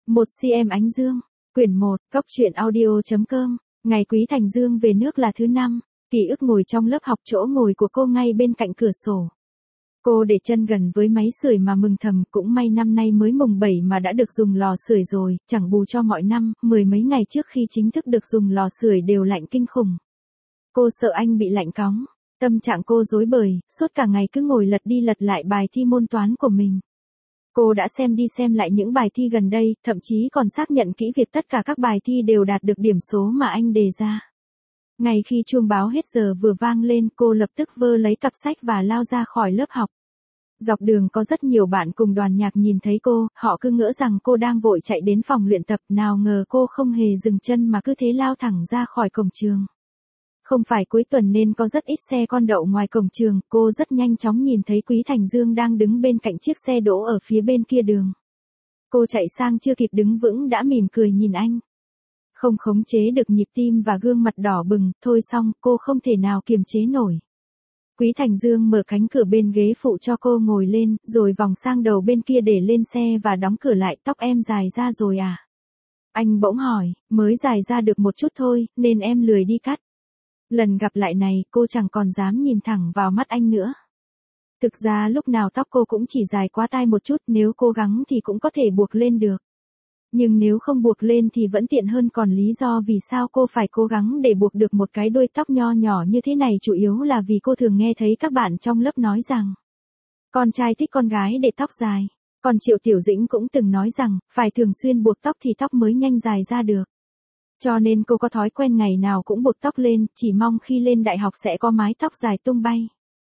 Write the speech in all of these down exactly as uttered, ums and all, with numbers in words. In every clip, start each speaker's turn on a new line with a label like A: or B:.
A: Một xê em Ánh Dương. Quyển một, Cốc truyện audio.com. Ngày Quý Thành Dương về nước là thứ năm. Ký ức ngồi trong lớp học, chỗ ngồi của cô ngay bên cạnh cửa sổ. Cô để chân gần với máy sưởi mà mừng thầm, cũng may năm nay mới mùng bảy mà đã được dùng lò sưởi rồi, chẳng bù cho mọi năm, mười mấy ngày trước khi chính thức được dùng lò sưởi đều lạnh kinh khủng. Cô sợ anh bị lạnh cóng, tâm trạng cô rối bời, suốt cả ngày cứ ngồi lật đi lật lại bài thi môn toán của mình. Cô đã xem đi xem lại những bài thi gần đây, thậm chí còn xác nhận kỹ việc tất cả các bài thi đều đạt được điểm số mà anh đề ra. Ngay khi chuông báo hết giờ vừa vang lên, cô lập tức vơ lấy cặp sách và lao ra khỏi lớp học. Dọc đường có rất nhiều bạn cùng đoàn nhạc nhìn thấy cô, họ cứ ngỡ rằng cô đang vội chạy đến phòng luyện tập, nào ngờ cô không hề dừng chân mà cứ thế lao thẳng ra khỏi cổng trường. Không phải cuối tuần nên có rất ít xe con đậu ngoài cổng trường, cô rất nhanh chóng nhìn thấy Quý Thành Dương đang đứng bên cạnh chiếc xe đỗ ở phía bên kia đường. Cô chạy sang chưa kịp đứng vững đã mỉm cười nhìn anh. Không khống chế được nhịp tim và gương mặt đỏ bừng, thôi xong, cô không thể nào kiềm chế nổi. Quý Thành Dương mở cánh cửa bên ghế phụ cho cô ngồi lên, rồi vòng sang đầu bên kia để lên xe và đóng cửa lại. Tóc em dài ra rồi à? Anh bỗng hỏi, mới dài ra được một chút thôi, nên em lười đi cắt. Lần gặp lại này, cô chẳng còn dám nhìn thẳng vào mắt anh nữa. Thực ra lúc nào tóc cô cũng chỉ dài quá tai một chút, nếu cố gắng thì cũng có thể buộc lên được. Nhưng nếu không buộc lên thì vẫn tiện hơn, còn lý do vì sao cô phải cố gắng để buộc được một cái đuôi tóc nho nhỏ như thế này chủ yếu là vì cô thường nghe thấy các bạn trong lớp nói rằng con trai thích con gái để tóc dài. Còn Triệu Tiểu Dĩnh cũng từng nói rằng phải thường xuyên buộc tóc thì tóc mới nhanh dài ra được. Cho nên cô có thói quen ngày nào cũng buộc tóc lên, chỉ mong khi lên đại học sẽ có mái tóc dài tung bay.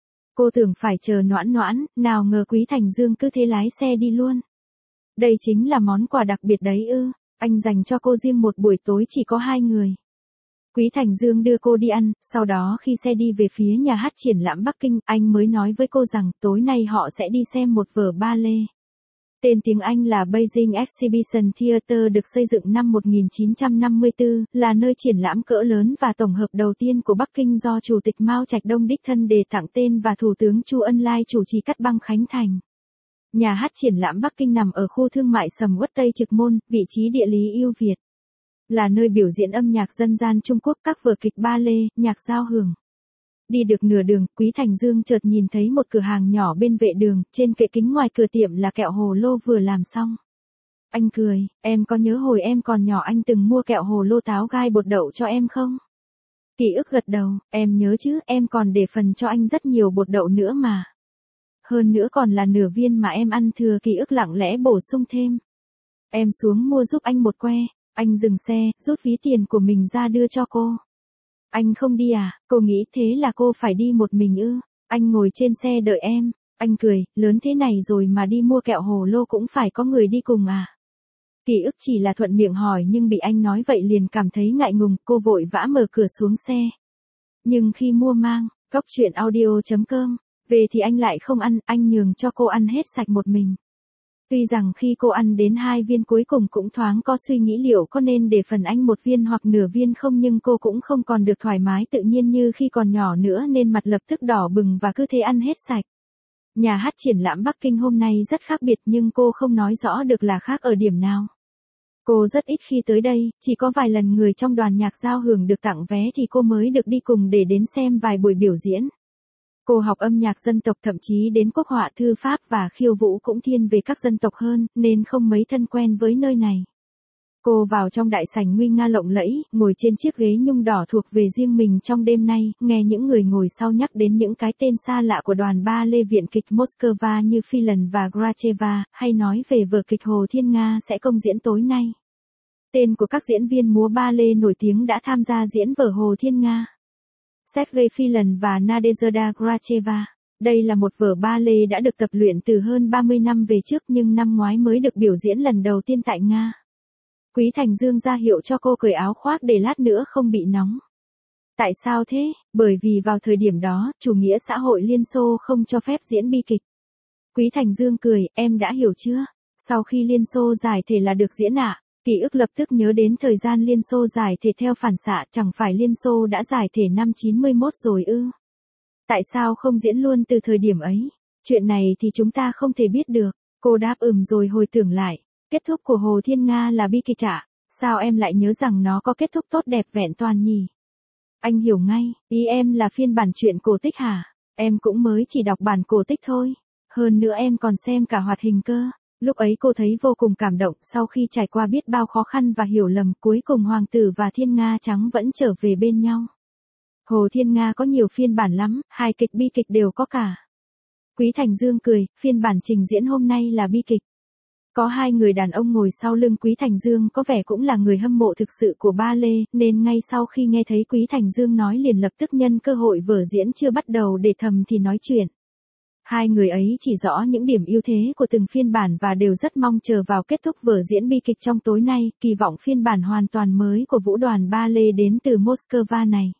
A: Cô tưởng phải chờ noãn noãn, nào ngờ Quý Thành Dương cứ thế lái xe đi luôn. Đây chính là món quà đặc biệt đấy ư? Anh dành cho cô riêng một buổi tối chỉ có hai người. Quý Thành Dương đưa cô đi ăn, sau đó khi xe đi về phía nhà hát triển lãm Bắc Kinh, anh mới nói với cô rằng tối nay họ sẽ đi xem một vở ballet. Tên tiếng Anh là Beijing Exhibition Theater, được xây dựng năm một nghìn chín trăm năm mươi tư, là nơi triển lãm cỡ lớn và tổng hợp đầu tiên của Bắc Kinh do Chủ tịch Mao Trạch Đông đích thân đề tặng tên và Thủ tướng Chu Ân Lai chủ trì cắt băng khánh thành. Nhà hát triển lãm Bắc Kinh nằm ở khu thương mại Sầm Uất Tây Trực Môn, vị trí địa lý ưu việt. Là nơi biểu diễn âm nhạc dân gian Trung Quốc, các vở kịch ballet, nhạc giao hưởng. Đi được nửa đường, Quý Thành Dương chợt nhìn thấy một cửa hàng nhỏ bên vệ đường, trên kệ kính ngoài cửa tiệm là kẹo hồ lô vừa làm xong. Anh cười, em có nhớ hồi em còn nhỏ anh từng mua kẹo hồ lô táo gai bột đậu cho em không? Ký ức gật đầu, em nhớ chứ, em còn để phần cho anh rất nhiều bột đậu nữa mà. Hơn nữa còn là nửa viên mà em ăn thừa. Ký ức lặng lẽ bổ sung thêm. Em xuống mua giúp anh một que. Anh dừng xe, rút ví tiền của mình ra đưa cho cô. Anh không đi à? Cô nghĩ thế là cô phải đi một mình ư? Anh ngồi trên xe đợi em. Anh cười, lớn thế này rồi mà đi mua kẹo hồ lô cũng phải có người đi cùng à? Ký ức chỉ là thuận miệng hỏi nhưng bị anh nói vậy liền cảm thấy ngại ngùng, cô vội vã mở cửa xuống xe. Nhưng khi mua mang, Cốc truyện audio.com, về thì anh lại không ăn, anh nhường cho cô ăn hết sạch một mình. Tuy rằng khi cô ăn đến hai viên cuối cùng cũng thoáng có suy nghĩ liệu có nên để phần anh một viên hoặc nửa viên không, nhưng cô cũng không còn được thoải mái tự nhiên như khi còn nhỏ nữa nên mặt lập tức đỏ bừng và cứ thế ăn hết sạch. Nhà hát triển lãm Bắc Kinh hôm nay rất khác biệt nhưng cô không nói rõ được là khác ở điểm nào. Cô rất ít khi tới đây, chỉ có vài lần người trong đoàn nhạc giao hưởng được tặng vé thì cô mới được đi cùng để đến xem vài buổi biểu diễn. Cô học âm nhạc dân tộc, thậm chí đến quốc họa, thư pháp và khiêu vũ cũng thiên về các dân tộc hơn, nên không mấy thân quen với nơi này. Cô vào trong đại sảnh nguy nga lộng lẫy, ngồi trên chiếc ghế nhung đỏ thuộc về riêng mình trong đêm nay, nghe những người ngồi sau nhắc đến những cái tên xa lạ của đoàn ballet Viện kịch Moscow như Phelan và Gracheva, hay nói về vở kịch Hồ Thiên Nga sẽ công diễn tối nay. Tên của các diễn viên múa ballet nổi tiếng đã tham gia diễn vở Hồ Thiên Nga: Sergei Phelan và Nadezhda Gracheva. Đây là một vở ballet đã được tập luyện từ hơn ba mươi năm về trước nhưng năm ngoái mới được biểu diễn lần đầu tiên tại Nga. Quý Thành Dương ra hiệu cho cô cởi áo khoác để lát nữa không bị nóng. Tại sao thế? Bởi vì vào thời điểm đó, chủ nghĩa xã hội Liên Xô không cho phép diễn bi kịch. Quý Thành Dương cười, em đã hiểu chưa? Sau khi Liên Xô giải thể là được diễn ạ. À? Ký ức lập tức nhớ đến thời gian Liên Xô giải thể theo phản xạ, chẳng phải Liên Xô đã giải thể năm chín mươi mốt rồi ư? Tại sao không diễn luôn từ thời điểm ấy? Chuyện này thì chúng ta không thể biết được. Cô đáp ừm rồi hồi tưởng lại. Kết thúc của Hồ Thiên Nga là bi kịch ạ. Sao em lại nhớ rằng nó có kết thúc tốt đẹp vẹn toàn nhỉ? Anh hiểu ngay, ý em là phiên bản truyện cổ tích hả? Em cũng mới chỉ đọc bản cổ tích thôi. Hơn nữa em còn xem cả hoạt hình cơ. Lúc ấy cô thấy vô cùng cảm động, sau khi trải qua biết bao khó khăn và hiểu lầm, cuối cùng hoàng tử và Thiên Nga trắng vẫn trở về bên nhau. Hồ Thiên Nga có nhiều phiên bản lắm, hài kịch bi kịch đều có cả. Quý Thành Dương cười, phiên bản trình diễn hôm nay là bi kịch. Có hai người đàn ông ngồi sau lưng Quý Thành Dương có vẻ cũng là người hâm mộ thực sự của ba lê, nên ngay sau khi nghe thấy Quý Thành Dương nói liền lập tức nhân cơ hội vở diễn chưa bắt đầu để thầm thì nói chuyện. Hai người ấy chỉ rõ những điểm ưu thế của từng phiên bản và đều rất mong chờ vào kết thúc vở diễn bi kịch trong tối nay, kỳ vọng phiên bản hoàn toàn mới của vũ đoàn ba lê đến từ Moscow này.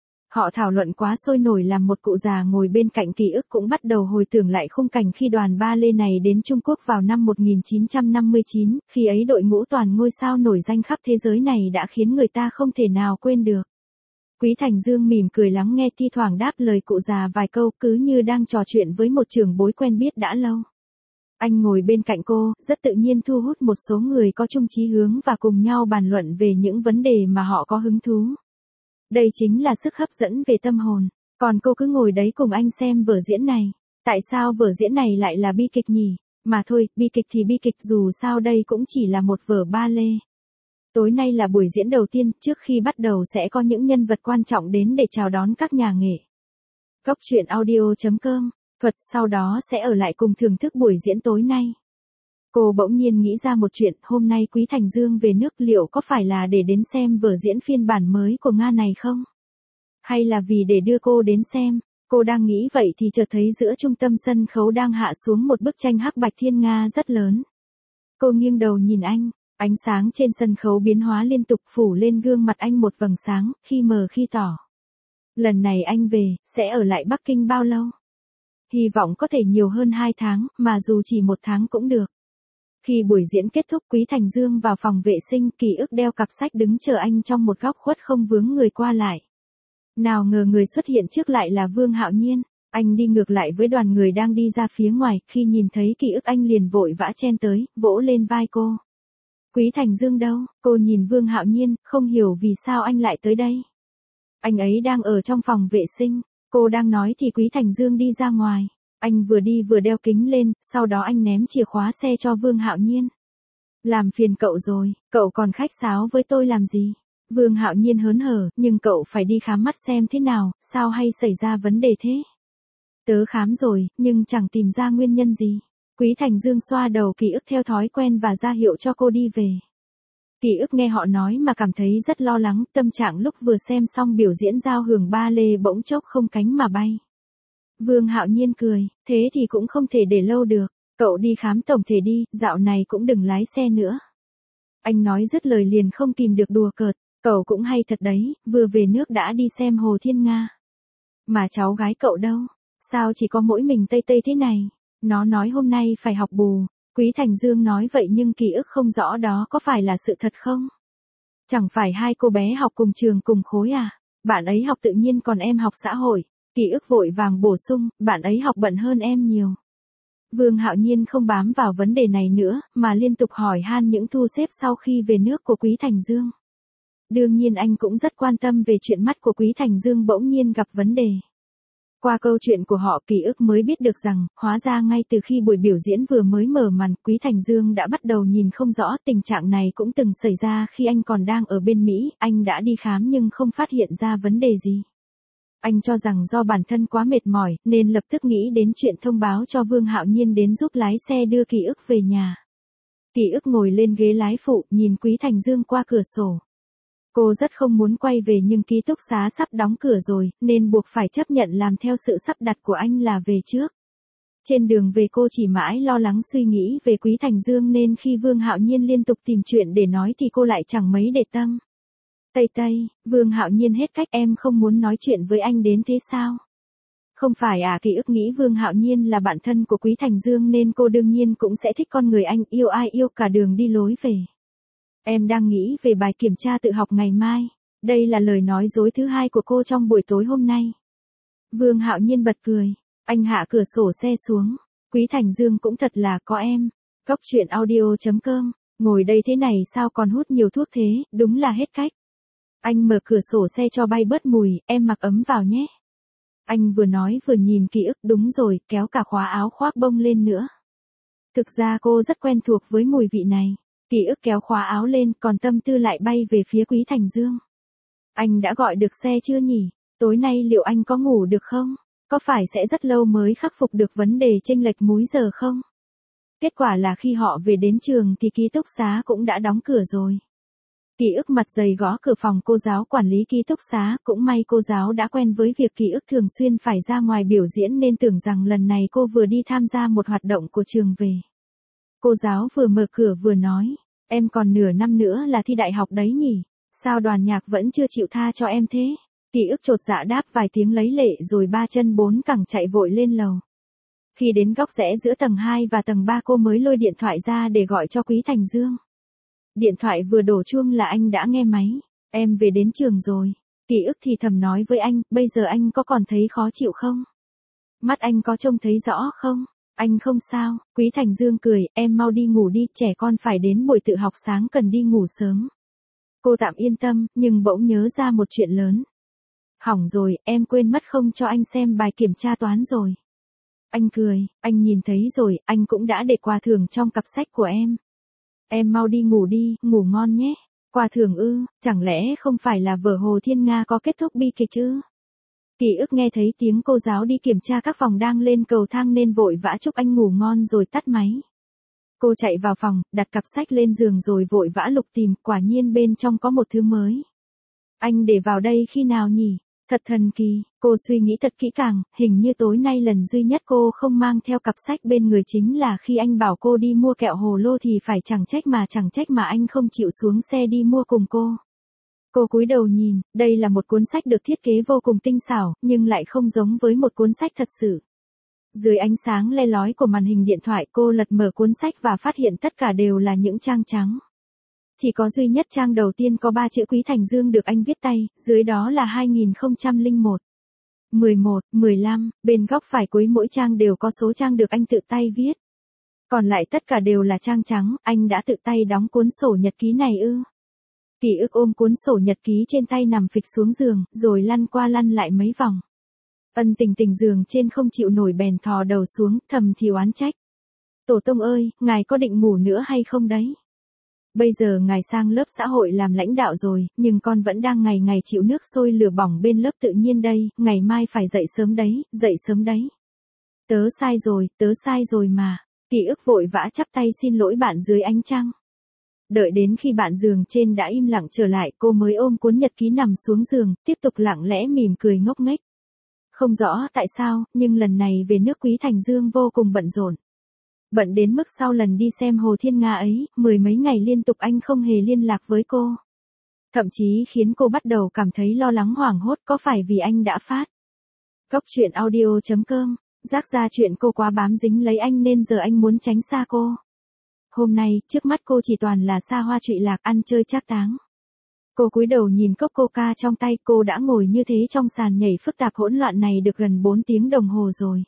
A: Họ thảo luận quá sôi nổi làm một cụ già ngồi bên cạnh ký ức cũng bắt đầu hồi tưởng lại khung cảnh khi đoàn ba lê này đến Trung Quốc vào năm một nghìn chín trăm năm mươi chín, khi ấy đội ngũ toàn ngôi sao nổi danh khắp thế giới này đã khiến người ta không thể nào quên được. Quý Thành Dương mỉm cười lắng nghe thi thoảng đáp lời cụ già vài câu cứ như đang trò chuyện với một trưởng bối quen biết đã lâu. Anh ngồi bên cạnh cô, rất tự nhiên thu hút một số người có chung chí hướng và cùng nhau bàn luận về những vấn đề mà họ có hứng thú. Đây chính là sức hấp dẫn về tâm hồn. Còn cô cứ ngồi đấy cùng anh xem vở diễn này. Tại sao vở diễn này lại là bi kịch nhỉ? Mà thôi, bi kịch thì bi kịch, dù sao đây cũng chỉ là một vở ba lê. Tối nay là buổi diễn đầu tiên, trước khi bắt đầu sẽ có những nhân vật quan trọng đến để chào đón các nhà nghệ. Cốc truyện audio chấm com, Thuật sau đó sẽ ở lại cùng thưởng thức buổi diễn tối nay. Cô bỗng nhiên nghĩ ra một chuyện, hôm nay Quý Thành Dương về nước liệu có phải là để đến xem vở diễn phiên bản mới của Nga này không? Hay là vì để đưa cô đến xem? Cô đang nghĩ vậy thì chợt thấy giữa trung tâm sân khấu đang hạ xuống một bức tranh hắc bạch thiên nga rất lớn. Cô nghiêng đầu nhìn anh, ánh sáng trên sân khấu biến hóa liên tục phủ lên gương mặt anh một vầng sáng, khi mờ khi tỏ. Lần này anh về, sẽ ở lại Bắc Kinh bao lâu? Hy vọng có thể nhiều hơn hai tháng, mà dù chỉ một tháng cũng được. Khi buổi diễn kết thúc, Quý Thành Dương vào phòng vệ sinh, ký ức đeo cặp sách đứng chờ anh trong một góc khuất không vướng người qua lại. Nào ngờ người xuất hiện trước lại là Vương Hạo Nhiên. Anh đi ngược lại với đoàn người đang đi ra phía ngoài, khi nhìn thấy ký ức anh liền vội vã chen tới, vỗ lên vai cô. Quý Thành Dương đâu? Cô nhìn Vương Hạo Nhiên, không hiểu vì sao anh lại tới đây. Anh ấy đang ở trong phòng vệ sinh. Cô đang nói thì Quý Thành Dương đi ra ngoài. Anh vừa đi vừa đeo kính lên, sau đó anh ném chìa khóa xe cho Vương Hạo Nhiên. Làm phiền cậu rồi, cậu còn khách sáo với tôi làm gì? Vương Hạo Nhiên hớn hở, nhưng cậu phải đi khám mắt xem thế nào, sao hay xảy ra vấn đề thế? Tớ khám rồi, nhưng chẳng tìm ra nguyên nhân gì. Quý Thành Dương xoa đầu ký ức theo thói quen và ra hiệu cho cô đi về. Ký ức nghe họ nói mà cảm thấy rất lo lắng, tâm trạng lúc vừa xem xong biểu diễn giao hưởng ba lê bỗng chốc không cánh mà bay. Vương Hạo Nhiên cười, thế thì cũng không thể để lâu được, cậu đi khám tổng thể đi, dạo này cũng đừng lái xe nữa. Anh nói dứt lời liền không kìm được đùa cợt, cậu cũng hay thật đấy, vừa về nước đã đi xem Hồ Thiên Nga. Mà cháu gái cậu đâu? Sao chỉ có mỗi mình Tây Tây thế này? Nó nói hôm nay phải học bù. Quý Thành Dương nói vậy nhưng ký ức không rõ đó có phải là sự thật không? Chẳng phải hai cô bé học cùng trường cùng khối à? Bạn ấy học tự nhiên còn em học xã hội. Ký ức vội vàng bổ sung, bạn ấy học bận hơn em nhiều. Vương Hạo Nhiên không bám vào vấn đề này nữa, mà liên tục hỏi han những thu xếp sau khi về nước của Quý Thành Dương. Đương nhiên anh cũng rất quan tâm về chuyện mắt của Quý Thành Dương bỗng nhiên gặp vấn đề. Qua câu chuyện của họ, ký ức mới biết được rằng, hóa ra ngay từ khi buổi biểu diễn vừa mới mở màn, Quý Thành Dương đã bắt đầu nhìn không rõ. Tình trạng này cũng từng xảy ra khi anh còn đang ở bên Mỹ, anh đã đi khám nhưng không phát hiện ra vấn đề gì. Anh cho rằng do bản thân quá mệt mỏi, nên lập tức nghĩ đến chuyện thông báo cho Vương Hạo Nhiên đến giúp lái xe đưa ký ức về nhà. Ký ức ngồi lên ghế lái phụ, nhìn Quý Thành Dương qua cửa sổ. Cô rất không muốn quay về nhưng ký túc xá sắp đóng cửa rồi, nên buộc phải chấp nhận làm theo sự sắp đặt của anh là về trước. Trên đường về cô chỉ mãi lo lắng suy nghĩ về Quý Thành Dương nên khi Vương Hạo Nhiên liên tục tìm chuyện để nói thì cô lại chẳng mấy để tâm. Tây Tây, Vương Hạo Nhiên hết cách, em không muốn nói chuyện với anh đến thế sao? Không phải à? Ký ức nghĩ Vương Hạo Nhiên là bạn thân của Quý Thành Dương nên cô đương nhiên cũng sẽ thích con người anh, yêu ai yêu cả đường đi lối về. Em đang nghĩ về bài kiểm tra tự học ngày mai. Đây là lời nói dối thứ hai của cô trong buổi tối hôm nay. Vương Hạo Nhiên bật cười. Anh hạ cửa sổ xe xuống. Quý Thành Dương cũng thật là có em. Cốc truyện audio chấm com Ngồi đây thế này sao còn hút nhiều thuốc thế, đúng là hết cách. Anh mở cửa sổ xe cho bay bớt mùi, em mặc ấm vào nhé. Anh vừa nói vừa nhìn ký ức, đúng rồi, kéo cả khóa áo khoác bông lên nữa. Thực ra cô rất quen thuộc với mùi vị này. Ký ức kéo khóa áo lên, còn tâm tư lại bay về phía Quý Thành Dương. Anh đã gọi được xe chưa nhỉ? Tối nay liệu anh có ngủ được không? Có phải sẽ rất lâu mới khắc phục được vấn đề chênh lệch múi giờ không? Kết quả là khi họ về đến trường thì ký túc xá cũng đã đóng cửa rồi. Ký ức mặt dày gõ cửa phòng cô giáo quản lý ký túc xá, cũng may cô giáo đã quen với việc ký ức thường xuyên phải ra ngoài biểu diễn nên tưởng rằng lần này cô vừa đi tham gia một hoạt động của trường về. Cô giáo vừa mở cửa vừa nói, em còn nửa năm nữa là thi đại học đấy nhỉ, sao đoàn nhạc vẫn chưa chịu tha cho em thế? Ký ức chột dạ đáp vài tiếng lấy lệ rồi ba chân bốn cẳng chạy vội lên lầu. Khi đến góc rẽ giữa tầng hai và tầng ba cô mới lôi điện thoại ra để gọi cho Quý Thành Dương. Điện thoại vừa đổ chuông là anh đã nghe máy, em về đến trường rồi. Ký ức thì thầm nói với anh, bây giờ anh có còn thấy khó chịu không? Mắt anh có trông thấy rõ không? Anh không sao. Quý Thành Dương cười, em mau đi ngủ đi, trẻ con phải đến buổi tự học sáng cần đi ngủ sớm. Cô tạm yên tâm, nhưng bỗng nhớ ra một chuyện lớn. Hỏng rồi, em quên mất không cho anh xem bài kiểm tra toán rồi. Anh cười, anh nhìn thấy rồi, anh cũng đã để quà thưởng trong cặp sách của em. Em mau đi ngủ đi, ngủ ngon nhé. Quà thưởng ư, chẳng lẽ không phải là vở Hồ Thiên Nga có kết thúc bi kịch chứ? Ký ức nghe thấy tiếng cô giáo đi kiểm tra các phòng đang lên cầu thang nên vội vã chúc anh ngủ ngon rồi tắt máy. Cô chạy vào phòng, đặt cặp sách lên giường rồi vội vã lục tìm, quả nhiên bên trong có một thứ mới. Anh để vào đây khi nào nhỉ? Thật thần kỳ, cô suy nghĩ thật kỹ càng, hình như tối nay lần duy nhất cô không mang theo cặp sách bên người chính là khi anh bảo cô đi mua kẹo hồ lô thì phải chẳng trách mà chẳng trách mà anh không chịu xuống xe đi mua cùng cô. Cô cúi đầu nhìn, đây là một cuốn sách được thiết kế vô cùng tinh xảo, nhưng lại không giống với một cuốn sách thật sự. Dưới ánh sáng le lói của màn hình điện thoại cô lật mở cuốn sách và phát hiện tất cả đều là những trang trắng. Chỉ có duy nhất trang đầu tiên có ba chữ Quý Thành Dương được anh viết tay, dưới đó là hai nghìn không trăm lẻ một, mười một, mười lăm, bên góc phải cuối mỗi trang đều có số trang được anh tự tay viết. Còn lại tất cả đều là trang trắng, anh đã tự tay đóng cuốn sổ nhật ký này ư? Ký ức ôm cuốn sổ nhật ký trên tay nằm phịch xuống giường, rồi lăn qua lăn lại mấy vòng. Ân Tình Tình giường trên không chịu nổi bèn thò đầu xuống, thầm thì oán trách. Tổ tông ơi, ngài có định ngủ nữa hay không đấy? Bây giờ ngài sang lớp xã hội làm lãnh đạo rồi, nhưng con vẫn đang ngày ngày chịu nước sôi lửa bỏng bên lớp tự nhiên đây, ngày mai phải dậy sớm đấy, dậy sớm đấy. Tớ sai rồi, tớ sai rồi mà. Ký ức vội vã chắp tay xin lỗi bạn dưới ánh trăng. Đợi đến khi bạn giường trên đã im lặng trở lại, cô mới ôm cuốn nhật ký nằm xuống giường, tiếp tục lặng lẽ mỉm cười ngốc nghếch. Không rõ tại sao, nhưng lần này về nước Quý Thành Dương vô cùng bận rộn. Bận đến mức sau lần đi xem Hồ Thiên Nga ấy, mười mấy ngày liên tục anh không hề liên lạc với cô. Thậm chí khiến cô bắt đầu cảm thấy lo lắng hoảng hốt, có phải vì anh đã phát. Góc truyện audio chấm com, rác ra chuyện cô quá bám dính lấy anh nên giờ anh muốn tránh xa cô. Hôm nay, trước mắt cô chỉ toàn là xa hoa trụy lạc, ăn chơi trác táng. Cô cúi đầu nhìn cốc coca trong tay, cô đã ngồi như thế trong sàn nhảy phức tạp hỗn loạn này được gần bốn tiếng đồng hồ rồi.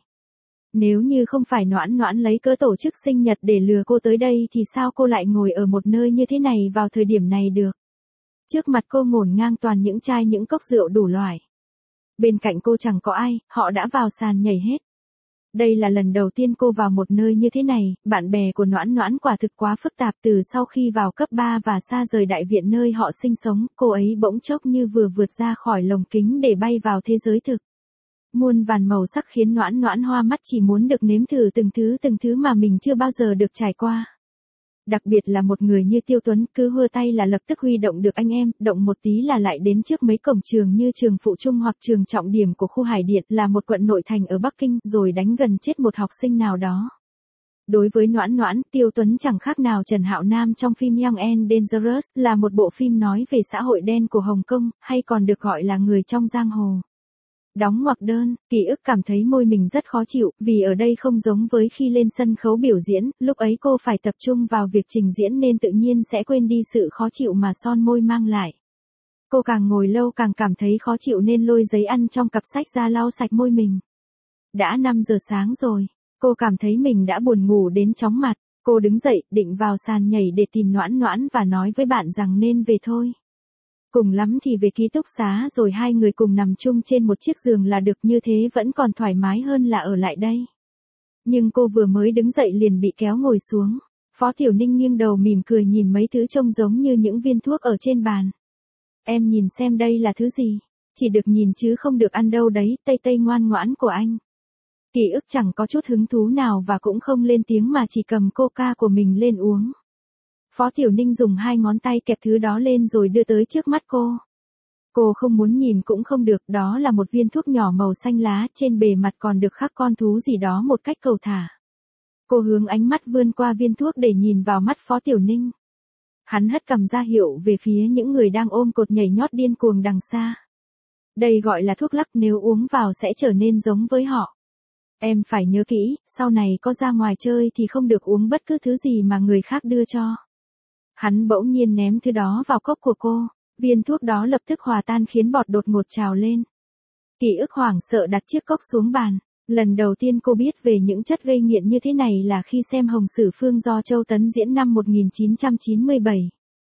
A: Nếu như không phải Noãn Noãn lấy cớ tổ chức sinh nhật để lừa cô tới đây thì sao cô lại ngồi ở một nơi như thế này vào thời điểm này được? Trước mặt cô ngổn ngang toàn những chai những cốc rượu đủ loại. Bên cạnh cô chẳng có ai, họ đã vào sàn nhảy hết. Đây là lần đầu tiên cô vào một nơi như thế này, bạn bè của Noãn Noãn quả thực quá phức tạp từ sau khi vào cấp ba và xa rời đại viện nơi họ sinh sống, cô ấy bỗng chốc như vừa vượt ra khỏi lồng kính để bay vào thế giới thực. Muôn vàn màu sắc khiến Noãn Noãn hoa mắt chỉ muốn được nếm thử từng thứ từng thứ mà mình chưa bao giờ được trải qua. Đặc biệt là một người như Tiêu Tuấn, cứ hơ tay là lập tức huy động được anh em, động một tí là lại đến trước mấy cổng trường như trường phụ trung hoặc trường trọng điểm của khu Hải Điện, là một quận nội thành ở Bắc Kinh, rồi đánh gần chết một học sinh nào đó. Đối với Noãn Noãn, Tiêu Tuấn chẳng khác nào Trần Hạo Nam trong phim Young and Dangerous, là một bộ phim nói về xã hội đen của Hồng Kông, hay còn được gọi là người trong giang hồ. Đóng ngoặc đơn, Ký ức cảm thấy môi mình rất khó chịu, vì ở đây không giống với khi lên sân khấu biểu diễn, lúc ấy cô phải tập trung vào việc trình diễn nên tự nhiên sẽ quên đi sự khó chịu mà son môi mang lại. Cô càng ngồi lâu càng cảm thấy khó chịu nên lôi giấy ăn trong cặp sách ra lau sạch môi mình. Đã năm giờ sáng rồi, cô cảm thấy mình đã buồn ngủ đến chóng mặt. Cô đứng dậy, định vào sàn nhảy để tìm Noãn Noãn và nói với bạn rằng nên về thôi. Cùng lắm thì về ký túc xá rồi hai người cùng nằm chung trên một chiếc giường là được, như thế vẫn còn thoải mái hơn là ở lại đây. Nhưng cô vừa mới đứng dậy liền bị kéo ngồi xuống. Phó Tiểu Ninh nghiêng đầu mỉm cười nhìn mấy thứ trông giống như những viên thuốc ở trên bàn. Em nhìn xem đây là thứ gì? Chỉ được nhìn chứ không được ăn đâu đấy, Tây Tây ngoan ngoãn của anh. Ký ức chẳng có chút hứng thú nào và cũng không lên tiếng mà chỉ cầm coca của mình lên uống. Phó Tiểu Ninh dùng hai ngón tay kẹp thứ đó lên rồi đưa tới trước mắt cô. Cô không muốn nhìn cũng không được, đó là một viên thuốc nhỏ màu xanh lá, trên bề mặt còn được khắc con thú gì đó một cách cầu thả. Cô hướng ánh mắt vươn qua viên thuốc để nhìn vào mắt Phó Tiểu Ninh. Hắn hất cằm ra hiệu về phía những người đang ôm cột nhảy nhót điên cuồng đằng xa. Đây gọi là thuốc lắc, nếu uống vào sẽ trở nên giống với họ. Em phải nhớ kỹ, sau này có ra ngoài chơi thì không được uống bất cứ thứ gì mà người khác đưa cho. Hắn bỗng nhiên ném thứ đó vào cốc của cô, viên thuốc đó lập tức hòa tan khiến bọt đột ngột trào lên. Ký ức hoảng sợ đặt chiếc cốc xuống bàn. Lần đầu tiên cô biết về những chất gây nghiện như thế này là khi xem Hồng Sử Phương do Châu Tấn diễn năm một nghìn chín trăm chín mươi bảy.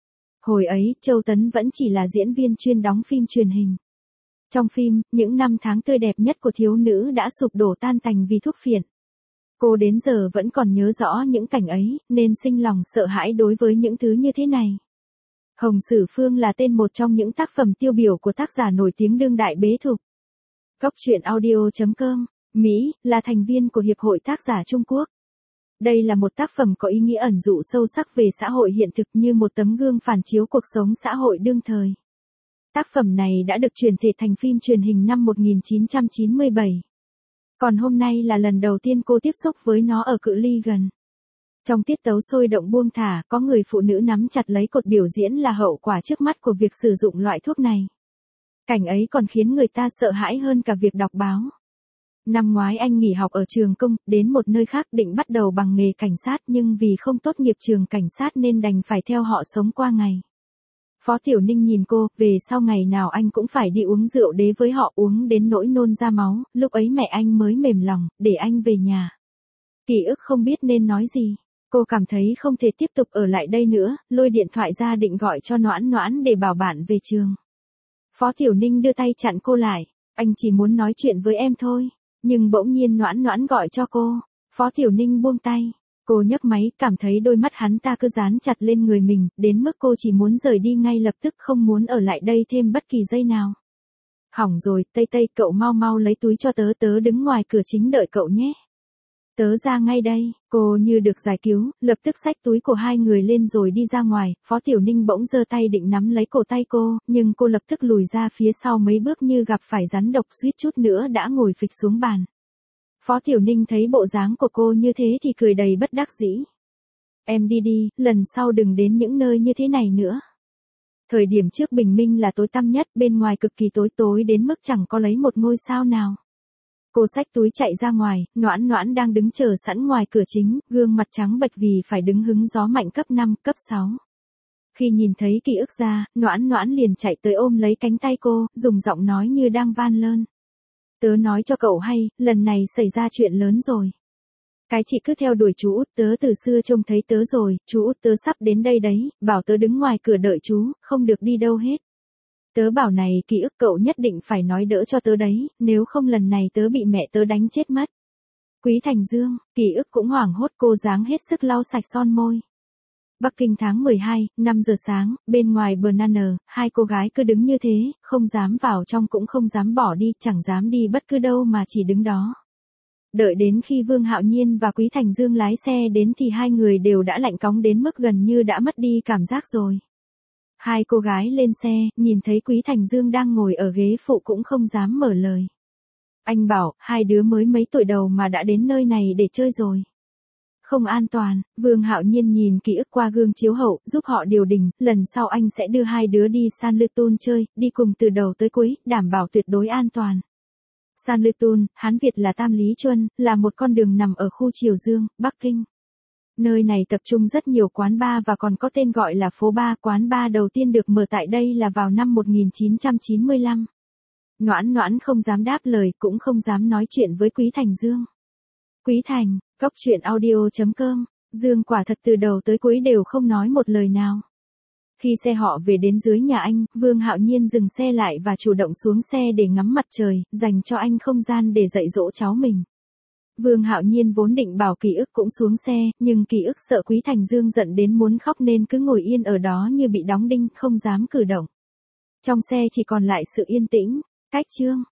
A: Hồi ấy, Châu Tấn vẫn chỉ là diễn viên chuyên đóng phim truyền hình. Trong phim, những năm tháng tươi đẹp nhất của thiếu nữ đã sụp đổ tan tành vì thuốc phiện. Cô đến giờ vẫn còn nhớ rõ những cảnh ấy, nên sinh lòng sợ hãi đối với những thứ như thế này. Hồng Sử Phương là tên một trong những tác phẩm tiêu biểu của tác giả nổi tiếng đương đại Bế Thục. Cốc truyện audio chấm com, Mỹ, là thành viên của Hiệp hội Tác giả Trung Quốc. Đây là một tác phẩm có ý nghĩa ẩn dụ sâu sắc về xã hội hiện thực, như một tấm gương phản chiếu cuộc sống xã hội đương thời. Tác phẩm này đã được chuyển thể thành phim truyền hình năm một nghìn chín trăm chín mươi bảy. Còn hôm nay là lần đầu tiên cô tiếp xúc với nó ở cự ly gần. Trong tiết tấu sôi động buông thả, có người phụ nữ nắm chặt lấy cột biểu diễn là hậu quả trước mắt của việc sử dụng loại thuốc này. Cảnh ấy còn khiến người ta sợ hãi hơn cả việc đọc báo. Năm ngoái anh nghỉ học ở trường công, đến một nơi khác định bắt đầu bằng nghề cảnh sát, nhưng vì không tốt nghiệp trường cảnh sát nên đành phải theo họ sống qua ngày. Phó Tiểu Ninh nhìn cô, về sau ngày nào anh cũng phải đi uống rượu đế với họ, uống đến nỗi nôn ra máu, lúc ấy mẹ anh mới mềm lòng, để anh về nhà. Ký ức không biết nên nói gì. Cô cảm thấy không thể tiếp tục ở lại đây nữa, lôi điện thoại ra định gọi cho Noãn Noãn để bảo bạn về trường. Phó Tiểu Ninh đưa tay chặn cô lại, anh chỉ muốn nói chuyện với em thôi. Nhưng bỗng nhiên Noãn Noãn gọi cho cô. Phó Tiểu Ninh buông tay. Cô nhấc máy, cảm thấy đôi mắt hắn ta cứ dán chặt lên người mình, đến mức cô chỉ muốn rời đi ngay lập tức, không muốn ở lại đây thêm bất kỳ giây nào. Hỏng rồi, Tây Tây, cậu mau mau lấy túi cho tớ, tớ đứng ngoài cửa chính đợi cậu nhé. Tớ ra ngay đây. Cô như được giải cứu, lập tức xách túi của hai người lên rồi đi ra ngoài. Phó Tiểu Ninh bỗng giơ tay định nắm lấy cổ tay cô, nhưng cô lập tức lùi ra phía sau mấy bước như gặp phải rắn độc, suýt chút nữa đã ngồi phịch xuống bàn. Phó Tiểu Ninh thấy bộ dáng của cô như thế thì cười đầy bất đắc dĩ. Em đi đi, lần sau đừng đến những nơi như thế này nữa. Thời điểm trước bình minh là tối tăm nhất, bên ngoài cực kỳ tối, tối đến mức chẳng có lấy một ngôi sao nào. Cô xách túi chạy ra ngoài, Noãn Noãn đang đứng chờ sẵn ngoài cửa chính, gương mặt trắng bệch vì phải đứng hứng gió mạnh cấp năm, cấp sáu. Khi nhìn thấy Ký Ức ra, Noãn Noãn liền chạy tới ôm lấy cánh tay cô, dùng giọng nói như đang van lơn. Tớ nói cho cậu hay, lần này xảy ra chuyện lớn rồi. Cái chị cứ theo đuổi chú út tớ từ xưa trông thấy tớ rồi, chú út tớ sắp đến đây đấy, bảo tớ đứng ngoài cửa đợi chú, không được đi đâu hết. Tớ bảo này Ký Ức, cậu nhất định phải nói đỡ cho tớ đấy, nếu không lần này tớ bị mẹ tớ đánh chết mất. Quý Thành Dương, Ký Ức cũng hoảng hốt, cô dáng hết sức lau sạch son môi. Bắc Kinh tháng mười hai, năm giờ sáng, bên ngoài Banana, hai cô gái cứ đứng như thế, không dám vào trong cũng không dám bỏ đi, chẳng dám đi bất cứ đâu mà chỉ đứng đó. Đợi đến khi Vương Hạo Nhiên và Quý Thành Dương lái xe đến thì hai người đều đã lạnh cóng đến mức gần như đã mất đi cảm giác rồi. Hai cô gái lên xe, nhìn thấy Quý Thành Dương đang ngồi ở ghế phụ cũng không dám mở lời. Anh bảo, hai đứa mới mấy tuổi đầu mà đã đến nơi này để chơi rồi. Không an toàn. Vương Hạo Nhiên nhìn Ký Ức qua gương chiếu hậu, giúp họ điều đình, lần sau anh sẽ đưa hai đứa đi Sanlitun chơi, đi cùng từ đầu tới cuối, đảm bảo tuyệt đối an toàn. Sanlitun, Hán Việt là Tam Lý Chuân, là một con đường nằm ở khu Triều Dương, Bắc Kinh. Nơi này tập trung rất nhiều quán bar và còn có tên gọi là phố bar. Quán bar đầu tiên được mở tại đây là vào năm một nghìn chín trăm chín mươi lăm. Noãn Noãn không dám đáp lời, cũng không dám nói chuyện với Quý Thành Dương. Quý Thành, cốc truyện audio chấm com Dương quả thật từ đầu tới cuối đều không nói một lời nào. Khi xe họ về đến dưới nhà anh, Vương Hạo Nhiên dừng xe lại và chủ động xuống xe để ngắm mặt trời, dành cho anh không gian để dạy dỗ cháu mình. Vương Hạo Nhiên vốn định bảo Kỳ ức cũng xuống xe, nhưng Kỳ ức sợ Quý Thành Dương giận đến muốn khóc nên cứ ngồi yên ở đó như bị đóng đinh, không dám cử động. Trong xe chỉ còn lại sự yên tĩnh. Cách chương